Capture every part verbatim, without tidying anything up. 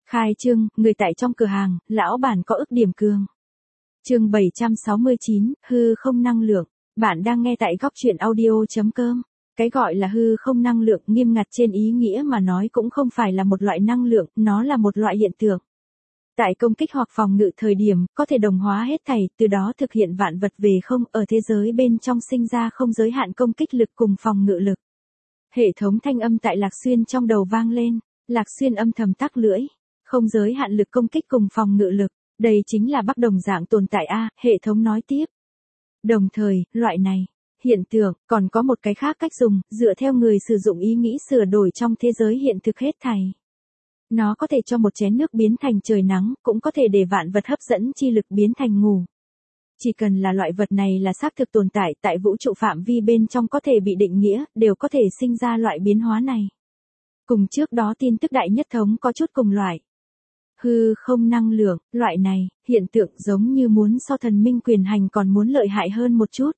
Khai trương, người tại trong cửa hàng, lão bản có ức điểm cường. Chương bảy trăm sáu mươi chín, hư không năng lượng. Bạn đang nghe tại góc truyện audio chấm com. Cái gọi là hư không năng lượng nghiêm ngặt trên ý nghĩa mà nói cũng không phải là một loại năng lượng, nó là một loại hiện tượng. Tại công kích hoặc phòng ngự thời điểm, có thể đồng hóa hết thảy, từ đó thực hiện vạn vật về không, ở thế giới bên trong sinh ra không giới hạn công kích lực cùng phòng ngự lực. Hệ thống thanh âm tại Lạc Xuyên trong đầu vang lên, Lạc Xuyên âm thầm tắc lưỡi, không giới hạn lực công kích cùng phòng ngự lực, đây chính là bắc đồng dạng tồn tại a, hệ thống nói tiếp. Đồng thời, loại này, hiện tượng, còn có một cái khác cách dùng, dựa theo người sử dụng ý nghĩ sửa đổi trong thế giới hiện thực hết thảy. Nó có thể cho một chén nước biến thành trời nắng, cũng có thể để vạn vật hấp dẫn chi lực biến thành ngủ. Chỉ cần là loại vật này là xác thực tồn tại tại vũ trụ phạm vi bên trong có thể bị định nghĩa, đều có thể sinh ra loại biến hóa này. Cùng trước đó tin tức đại nhất thống có chút cùng loại. Hư không năng lượng, loại này, hiện tượng giống như muốn so thần minh quyền hành còn muốn lợi hại hơn một chút.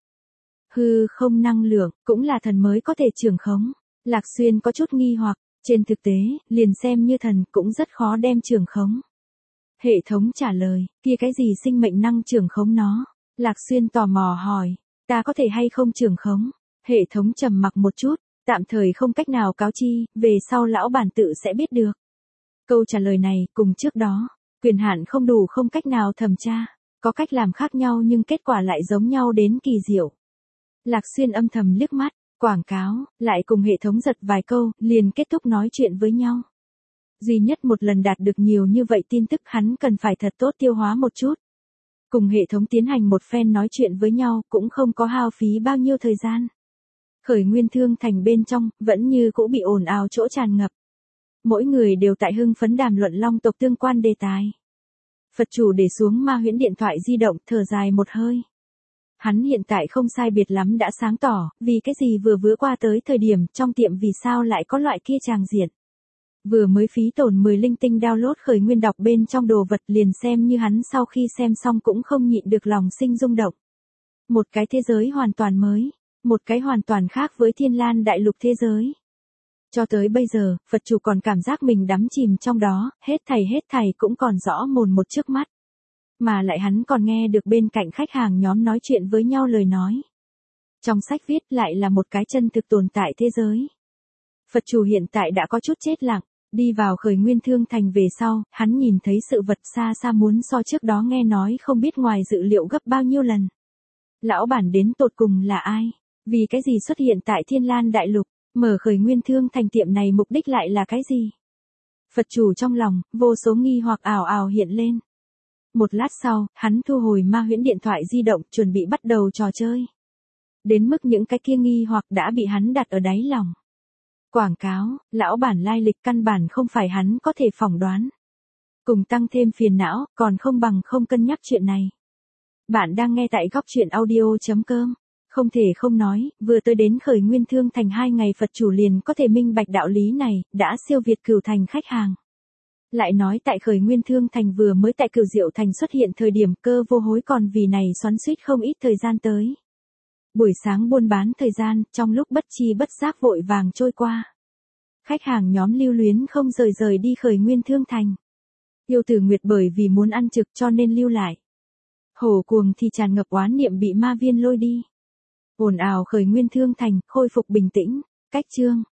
Hư không năng lượng, cũng là thần mới có thể trưởng khống. Lạc Xuyên có chút nghi hoặc, trên thực tế, liền xem như thần cũng rất khó đem trưởng khống. Hệ thống trả lời, kia cái gì sinh mệnh năng trưởng khống nó? Lạc Xuyên tò mò hỏi, ta có thể hay không trưởng khống? Hệ thống trầm mặc một chút, tạm thời không cách nào cáo chi, về sau lão bản tự sẽ biết được. Câu trả lời này, cùng trước đó, quyền hạn không đủ không cách nào thẩm tra, có cách làm khác nhau nhưng kết quả lại giống nhau đến kỳ diệu. Lạc Xuyên âm thầm liếc mắt, quảng cáo, lại cùng hệ thống giật vài câu, liền kết thúc nói chuyện với nhau. Duy nhất một lần đạt được nhiều như vậy tin tức hắn cần phải thật tốt tiêu hóa một chút. Cùng hệ thống tiến hành một phen nói chuyện với nhau cũng không có hao phí bao nhiêu thời gian. Khởi Nguyên Thương Thành bên trong, vẫn như cũ bị ồn ào chỗ tràn ngập. Mỗi người đều tại hưng phấn đàm luận long tộc tương quan đề tài. Phật chủ để xuống ma huyễn điện thoại di động, thở dài một hơi. Hắn hiện tại không sai biệt lắm đã sáng tỏ, vì cái gì vừa vứa qua tới thời điểm trong tiệm vì sao lại có loại kia tràng diện. Vừa mới phí tổn mười linh tinh download Khởi Nguyên đọc bên trong đồ vật liền xem như hắn sau khi xem xong cũng không nhịn được lòng sinh rung động. Một cái thế giới hoàn toàn mới, một cái hoàn toàn khác với Thiên Lan đại lục thế giới. Cho tới bây giờ, Phật chủ còn cảm giác mình đắm chìm trong đó, hết thảy hết thảy cũng còn rõ mồn một trước mắt. Mà lại hắn còn nghe được bên cạnh khách hàng nhóm nói chuyện với nhau lời nói. Trong sách viết lại là một cái chân thực tồn tại thế giới. Phật chủ hiện tại đã có chút chết lặng, đi vào Khởi Nguyên Thương Thành về sau, hắn nhìn thấy sự vật xa xa muốn so trước đó nghe nói không biết ngoài dự liệu gấp bao nhiêu lần. Lão bản đến tột cùng là ai? Vì cái gì xuất hiện tại Thiên Lan đại lục? Mở Khởi Nguyên Thương Thành tiệm này mục đích lại là cái gì? Phật chủ trong lòng, vô số nghi hoặc ảo ảo hiện lên. Một lát sau, hắn thu hồi ma huyễn điện thoại di động, chuẩn bị bắt đầu trò chơi. Đến mức những cái kia nghi hoặc đã bị hắn đặt ở đáy lòng. Quảng cáo, lão bản lai lịch căn bản không phải hắn có thể phỏng đoán. Cùng tăng thêm phiền não, còn không bằng không cân nhắc chuyện này. Bạn đang nghe tại góc truyện audio chấm com. Không thể không nói, vừa tới đến Khởi Nguyên Thương Thành hai ngày Phật chủ liền có thể minh bạch đạo lý này, đã siêu việt Cửu Thành khách hàng. Lại nói tại Khởi Nguyên Thương Thành vừa mới tại Cửu Diệu Thành xuất hiện thời điểm Cơ Vô Hối còn vì này xoắn xuýt không ít thời gian tới. Buổi sáng buôn bán thời gian, trong lúc bất chi bất giác vội vàng trôi qua. Khách hàng nhóm lưu luyến không rời rời đi Khởi Nguyên Thương Thành. Yêu Tử Nguyệt bởi vì muốn ăn trực cho nên lưu lại. Hổ Cuồng thì tràn ngập oán niệm bị ma viên lôi đi. Ồn ào Khởi Nguyên Thương Thành, khôi phục bình tĩnh. Cách chương,